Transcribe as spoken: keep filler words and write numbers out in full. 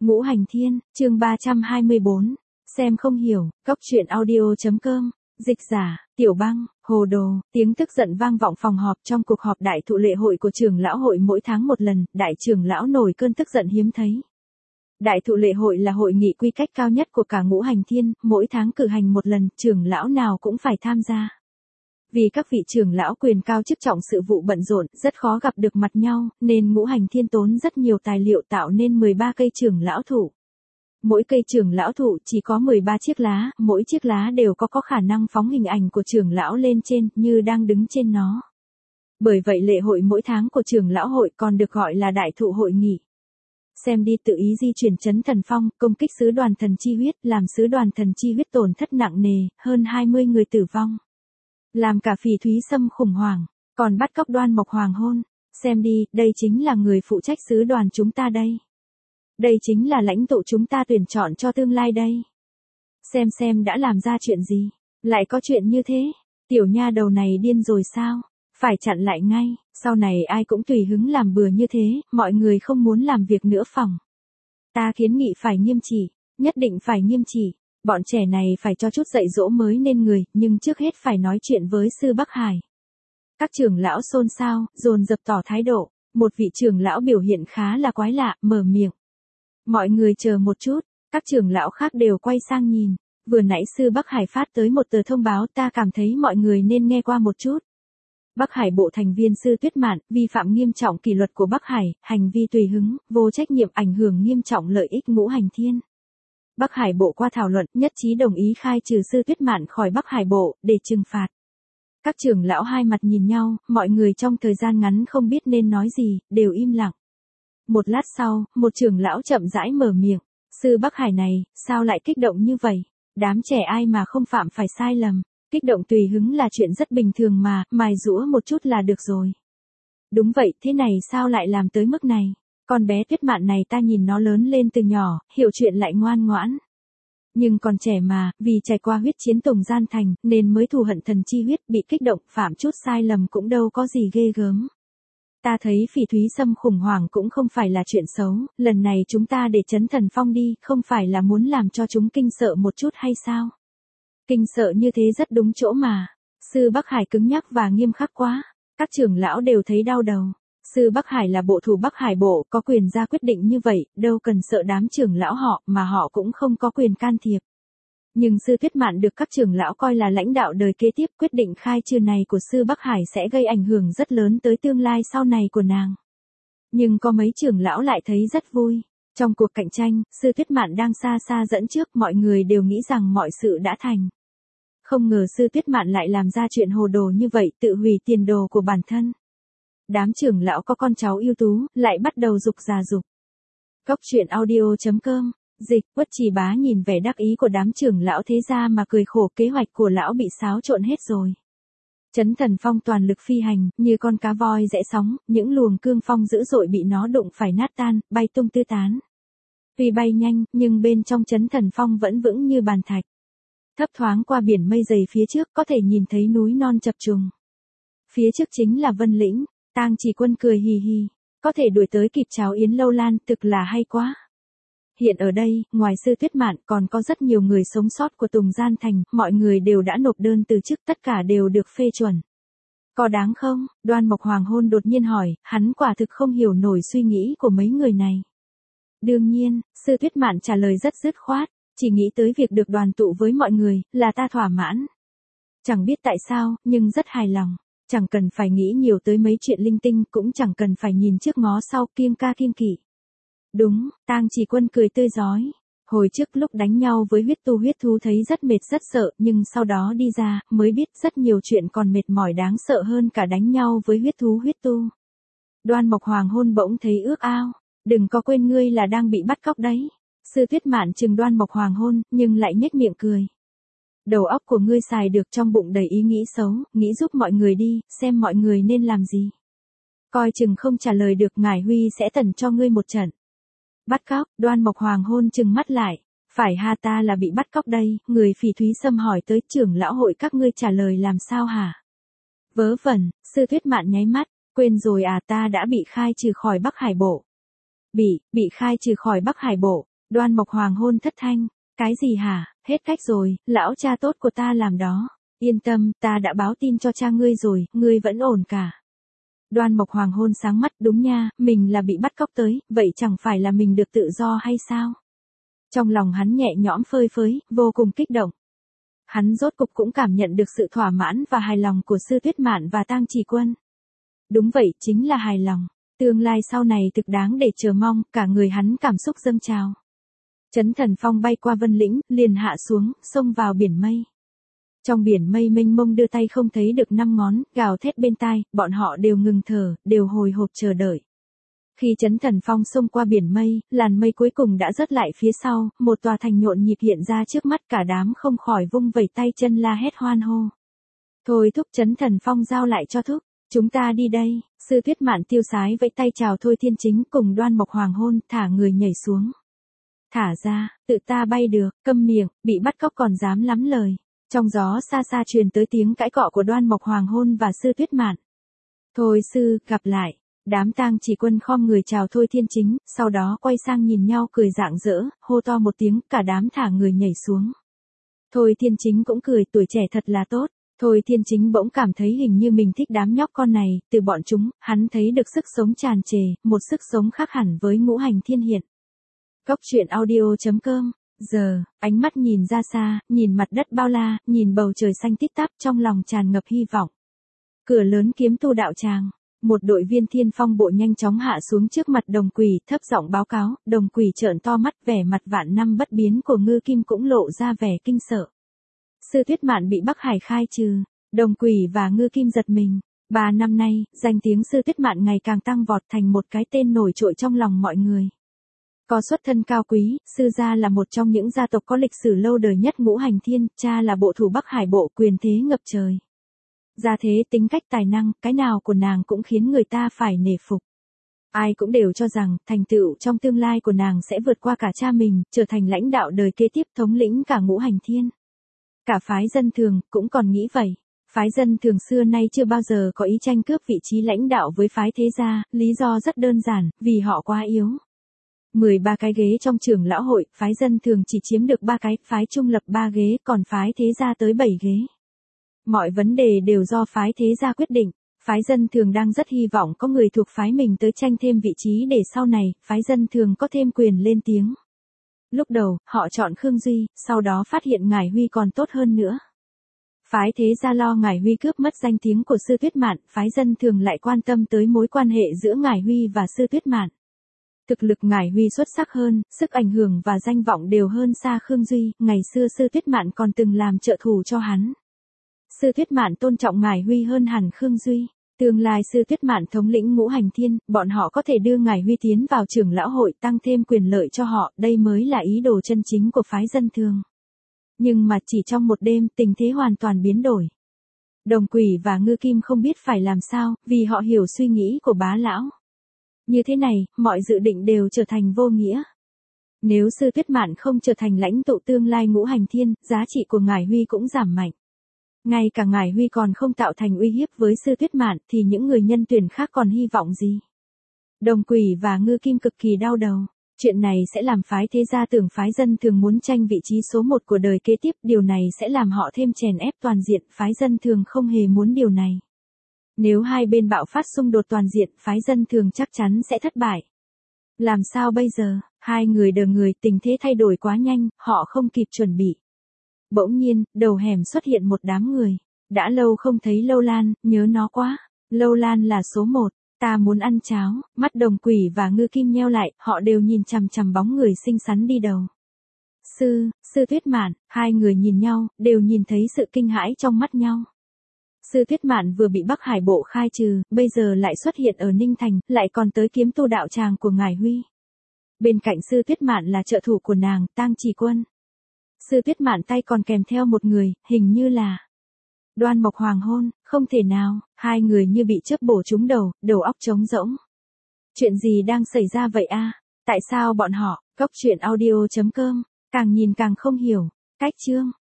Ngũ Hành Thiên, chương ba trăm hai mươi bốn. Xem không hiểu, cốc truyện audio.com, dịch giả, Tiểu Băng, hồ đồ, tiếng tức giận vang vọng phòng họp trong cuộc họp đại thụ lệ hội của trưởng lão hội mỗi tháng một lần, đại trưởng lão nổi cơn tức giận hiếm thấy. Đại thụ lệ hội là hội nghị quy cách cao nhất của cả Ngũ Hành Thiên, mỗi tháng cử hành một lần, trưởng lão nào cũng phải tham gia. Vì các vị trưởng lão quyền cao chức trọng sự vụ bận rộn, rất khó gặp được mặt nhau, nên Ngũ Hành Thiên tốn rất nhiều tài liệu tạo nên mười ba cây trưởng lão thụ. Mỗi cây trưởng lão thụ chỉ có mười ba chiếc lá, mỗi chiếc lá đều có có khả năng phóng hình ảnh của trưởng lão lên trên, như đang đứng trên nó. Bởi vậy lệ hội mỗi tháng của trưởng lão hội còn được gọi là đại thụ hội nghị. Xem đi, tự ý di chuyển Chấn Thần Phong, công kích sứ đoàn thần chi huyết, làm sứ đoàn thần chi huyết tổn thất nặng nề, hơn hai mươi người tử vong. Làm cả Phỉ Thúy Sâm khủng hoảng, còn bắt cóc Đoan Mộc Hoàng hôn. Xem đi, đây chính là người phụ trách sứ đoàn chúng ta đây. Đây chính là lãnh tụ chúng ta tuyển chọn cho tương lai đây. Xem xem đã làm ra chuyện gì, lại có chuyện như thế. Tiểu nha đầu này điên rồi sao? Phải chặn lại ngay, sau này ai cũng tùy hứng làm bừa như thế, mọi người không muốn làm việc nữa phòng. Ta kiến nghị phải nghiêm chỉ, nhất định phải nghiêm chỉ. Bọn trẻ này phải cho chút dạy dỗ mới nên người, nhưng trước hết phải nói chuyện với sư Bắc Hải. Các trưởng lão xôn xao, dồn dập tỏ thái độ. Một vị trưởng lão biểu hiện khá là quái lạ, mở miệng. Mọi người chờ một chút, các trưởng lão khác đều quay sang nhìn. Vừa nãy sư Bắc Hải phát tới một tờ thông báo, ta cảm thấy mọi người nên nghe qua một chút. Bắc Hải bộ thành viên Sư Tuyết Mạn, vi phạm nghiêm trọng kỷ luật của Bắc Hải, hành vi tùy hứng, vô trách nhiệm ảnh hưởng nghiêm trọng lợi ích Ngũ Hành Thiên. Bắc Hải bộ qua thảo luận, nhất trí đồng ý khai trừ Sư Tuyết Mạn khỏi Bắc Hải bộ, để trừng phạt. Các trưởng lão hai mặt nhìn nhau, mọi người trong thời gian ngắn không biết nên nói gì, đều im lặng. Một lát sau, một trưởng lão chậm rãi mở miệng. Sư Bắc Hải này, sao lại kích động như vậy? Đám trẻ ai mà không phạm phải sai lầm. Kích động tùy hứng là chuyện rất bình thường mà, mài giũa một chút là được rồi. Đúng vậy, thế này sao lại làm tới mức này? Con bé Tuyết Mạn này ta nhìn nó lớn lên từ nhỏ, hiểu chuyện lại ngoan ngoãn. Nhưng còn trẻ mà, vì trải qua huyết chiến Tùng Gian Thành, nên mới thù hận thần chi huyết, bị kích động, phạm chút sai lầm cũng đâu có gì ghê gớm. Ta thấy Phỉ Thúy Sâm khủng hoảng cũng không phải là chuyện xấu, lần này chúng ta để Chấn Thần Phong đi, không phải là muốn làm cho chúng kinh sợ một chút hay sao? Kinh sợ như thế rất đúng chỗ mà. Sư Bắc Hải cứng nhắc và nghiêm khắc quá. Các trưởng lão đều thấy đau đầu. Sư Bắc Hải là bộ thủ Bắc Hải bộ, có quyền ra quyết định như vậy, đâu cần sợ đám trưởng lão họ, mà họ cũng không có quyền can thiệp. Nhưng Sư Tuyết Mạn được các trưởng lão coi là lãnh đạo đời kế tiếp, quyết định khai trừ này của Sư Bắc Hải sẽ gây ảnh hưởng rất lớn tới tương lai sau này của nàng. Nhưng có mấy trưởng lão lại thấy rất vui. Trong cuộc cạnh tranh, Sư Tuyết Mạn đang xa xa dẫn trước, mọi người đều nghĩ rằng mọi sự đã thành. Không ngờ Sư Tuyết Mạn lại làm ra chuyện hồ đồ như vậy, tự hủy tiền đồ của bản thân. Đám trưởng lão có con cháu ưu tú, lại bắt đầu dục già dục. Cốc truyện audio.com, dịch, Uất Trì Bá nhìn vẻ đắc ý của đám trưởng lão thế gia mà cười khổ, kế hoạch của lão bị xáo trộn hết rồi. Chấn Thần Phong toàn lực phi hành, như con cá voi rẽ sóng, những luồng cương phong dữ dội bị nó đụng phải nát tan, bay tung tứ tán. Tuy bay nhanh, nhưng bên trong Chấn Thần Phong vẫn vững như bàn thạch. Thấp thoáng qua biển mây dày phía trước, có thể nhìn thấy núi non chập trùng. Phía trước chính là Vân Lĩnh, Tang Chỉ Quân cười hì hì, có thể đuổi tới kịp Cháo Yến Lâu Lan, thực là hay quá. Hiện ở đây, ngoài Sư Tuyết Mạn còn có rất nhiều người sống sót của Tùng Gian Thành, mọi người đều đã nộp đơn từ chức, tất cả đều được phê chuẩn. Có đáng không? Đoan Mộc Hoàng hôn đột nhiên hỏi, hắn quả thực không hiểu nổi suy nghĩ của mấy người này. Đương nhiên, Sư Tuyết Mạn trả lời rất dứt khoát, chỉ nghĩ tới việc được đoàn tụ với mọi người, là ta thỏa mãn. Chẳng biết tại sao, nhưng rất hài lòng. Chẳng cần phải nghĩ nhiều tới mấy chuyện linh tinh, cũng chẳng cần phải nhìn trước ngó sau, kiêng ca kiêng kỵ. Đúng, Tang Chỉ Quân cười tươi rói. Hồi trước lúc đánh nhau với huyết tu huyết thú thấy rất mệt rất sợ, nhưng sau đó đi ra, mới biết rất nhiều chuyện còn mệt mỏi đáng sợ hơn cả đánh nhau với huyết thú huyết tu. Đoan Mộc Hoàng hôn bỗng thấy ước ao. Đừng có quên ngươi là đang bị bắt cóc đấy. Sư Tuyết Mạn trừng Đoan Mộc Hoàng hôn, nhưng lại nhếch miệng cười. Đầu óc của ngươi xài được trong bụng đầy ý nghĩ xấu, nghĩ giúp mọi người đi, xem mọi người nên làm gì. Coi chừng không trả lời được, ngải Huy sẽ tẩn cho ngươi một trận. Bắt cóc, Đoan Mộc Hoàng hôn trừng mắt lại. Phải ha, ta là bị bắt cóc đây, người Phỉ Thúy Sâm hỏi tới, trưởng lão hội các ngươi trả lời làm sao hả? Vớ vẩn, Sư Tuyết Mạn nháy mắt, quên rồi à, ta đã bị khai trừ khỏi Bắc Hải bộ. Bị, bị khai trừ khỏi Bắc Hải bộ. Đoan Mộc hoàng hôn thất thanh, cái gì hả, hết cách rồi, lão cha tốt của ta làm đó. Yên tâm, ta đã báo tin cho cha ngươi rồi, ngươi vẫn ổn cả. Đoan Mộc hoàng hôn sáng mắt, đúng nha, mình là bị bắt cóc tới, vậy chẳng phải là mình được tự do hay sao? Trong lòng hắn nhẹ nhõm phơi phới, vô cùng kích động. Hắn rốt cục cũng cảm nhận được sự thỏa mãn và hài lòng của Sư Tuyết Mạn và Tang Chỉ Quân. Đúng vậy, chính là hài lòng. Tương lai sau này thực đáng để chờ mong, cả người hắn cảm xúc dâng trào. Chấn Thần Phong bay qua Vân Lĩnh, liền hạ xuống, xông vào biển mây. Trong biển mây mênh mông đưa tay không thấy được năm ngón, gào thét bên tai, bọn họ đều ngừng thở, đều hồi hộp chờ đợi. Khi Chấn Thần Phong xông qua biển mây, làn mây cuối cùng đã rớt lại phía sau, một tòa thành nhộn nhịp hiện ra trước mắt, cả đám không khỏi vung vẩy tay chân la hét hoan hô. Thôi thúc, Chấn Thần Phong giao lại cho thúc, chúng ta đi đây. Sư Tuyết Mạn tiêu sái vẫy tay chào Thôi Thiên Chính cùng Đoan Mộc hoàng hôn, thả người nhảy xuống. Thả ra, tự ta bay được, câm miệng, bị bắt cóc còn dám lắm lời. Trong gió xa xa truyền tới tiếng cãi cọ của Đoan Mộc hoàng hôn và Sư Tuyết Mạn. Thôi sư, gặp lại. Đám Tang Chỉ Quân khom người chào Thôi Thiên Chính, sau đó quay sang nhìn nhau cười rạng rỡ, hô to một tiếng, cả đám thả người nhảy xuống. Thôi Thiên Chính cũng cười, tuổi trẻ thật là tốt. Thôi Thiên Chính bỗng cảm thấy hình như mình thích đám nhóc con này, từ bọn chúng, hắn thấy được sức sống tràn trề, một sức sống khác hẳn với Ngũ Hành Thiên Hiện. Cốc truyện audio chấm com. Giờ, ánh mắt nhìn ra xa, nhìn mặt đất bao la, nhìn bầu trời xanh tít tắp, trong lòng tràn ngập hy vọng. Cửa lớn Kiếm Tu đạo tràng. Một đội viên Thiên Phong bộ nhanh chóng hạ xuống trước mặt Đồng Quỷ, thấp giọng báo cáo. Đồng Quỷ trợn to mắt, vẻ mặt vạn năm bất biến của Ngư Kim cũng lộ ra vẻ kinh sợ. Sư Tuyết Mạn bị Bắc Hải khai trừ. Đồng Quỷ và Ngư Kim giật mình. Ba năm nay, danh tiếng Sư Tuyết Mạn ngày càng tăng vọt thành một cái tên nổi trội trong lòng mọi người. Có xuất thân cao quý, sư gia là một trong những gia tộc có lịch sử lâu đời nhất Ngũ Hành Thiên, cha là bộ thủ Bắc Hải bộ, quyền thế ngập trời. Gia thế, tính cách, tài năng, cái nào của nàng cũng khiến người ta phải nể phục. Ai cũng đều cho rằng, thành tựu trong tương lai của nàng sẽ vượt qua cả cha mình, trở thành lãnh đạo đời kế tiếp, thống lĩnh cả Ngũ Hành Thiên. Cả phái dân thường, cũng còn nghĩ vậy. Phái dân thường xưa nay chưa bao giờ có ý tranh cướp vị trí lãnh đạo với phái thế gia, lý do rất đơn giản, vì họ quá yếu. mười ba cái ghế trong trưởng lão hội, phái dân thường chỉ chiếm được ba cái, phái trung lập ba ghế, còn phái thế gia tới bảy ghế. Mọi vấn đề đều do phái thế gia quyết định, phái dân thường đang rất hy vọng có người thuộc phái mình tới tranh thêm vị trí để sau này, phái dân thường có thêm quyền lên tiếng. Lúc đầu, họ chọn Khương Duy, sau đó phát hiện Ngải Huy còn tốt hơn nữa. Phái thế gia lo Ngải Huy cướp mất danh tiếng của Sư Tuyết Mạn, phái dân thường lại quan tâm tới mối quan hệ giữa Ngải Huy và Sư Tuyết Mạn. Thực lực Ngải Huy xuất sắc hơn, sức ảnh hưởng và danh vọng đều hơn xa Khương Duy, ngày xưa Sư Tuyết Mạn còn từng làm trợ thủ cho hắn. Sư Tuyết Mạn tôn trọng Ngải Huy hơn hẳn Khương Duy. Tương lai Sư Tuyết Mạn thống lĩnh Ngũ Hành Thiên, bọn họ có thể đưa Ngải Huy tiến vào trưởng lão hội, tăng thêm quyền lợi cho họ, đây mới là ý đồ chân chính của phái dân thường. Nhưng mà chỉ trong một đêm, tình thế hoàn toàn biến đổi. Đồng Quỷ và Ngư Kim không biết phải làm sao, vì họ hiểu suy nghĩ của bá lão. Như thế này, mọi dự định đều trở thành vô nghĩa. Nếu Sư Tuyết Mạn không trở thành lãnh tụ tương lai Ngũ Hành Thiên, giá trị của Ngải Huy cũng giảm mạnh. Ngay cả Ngải Huy còn không tạo thành uy hiếp với Sư Tuyết Mạn thì những người nhân tuyển khác còn hy vọng gì? Đồng Quỷ và Ngư Kim cực kỳ đau đầu. Chuyện này sẽ làm phái thế gia tưởng phái dân thường muốn tranh vị trí số một của đời kế tiếp, điều này sẽ làm họ thêm chèn ép toàn diện, phái dân thường không hề muốn điều này. Nếu hai bên bạo phát xung đột toàn diện, phái dân thường chắc chắn sẽ thất bại. Làm sao bây giờ? Hai người đờ người, tình thế thay đổi quá nhanh, họ không kịp chuẩn bị. Bỗng nhiên, đầu hẻm xuất hiện một đám người. Đã lâu không thấy Lâu Lan, nhớ nó quá. Lâu Lan là số một, ta muốn ăn cháo. Mắt Đồng Quỷ và Ngư Kim nheo lại, họ đều nhìn chằm chằm bóng người xinh xắn đi đầu. Sư, Sư Tuyết Mạn, hai người nhìn nhau, đều nhìn thấy sự kinh hãi trong mắt nhau. Sư Tuyết Mạn vừa bị Bắc Hải bộ khai trừ, bây giờ lại xuất hiện ở Ninh Thành, lại còn tới Kiếm Tu đạo tràng của Ngải Huy. Bên cạnh Sư Tuyết Mạn là trợ thủ của nàng, Tang Chỉ Quân. Sư Tuyết Mạn tay còn kèm theo một người, hình như là Đoan Mộc hoàng hôn, không thể nào, hai người như bị chớp bổ trúng đầu, đầu óc trống rỗng. Chuyện gì đang xảy ra vậy a? Tại sao bọn họ? Cốc truyện audio chấm com, càng nhìn càng không hiểu. Cách chương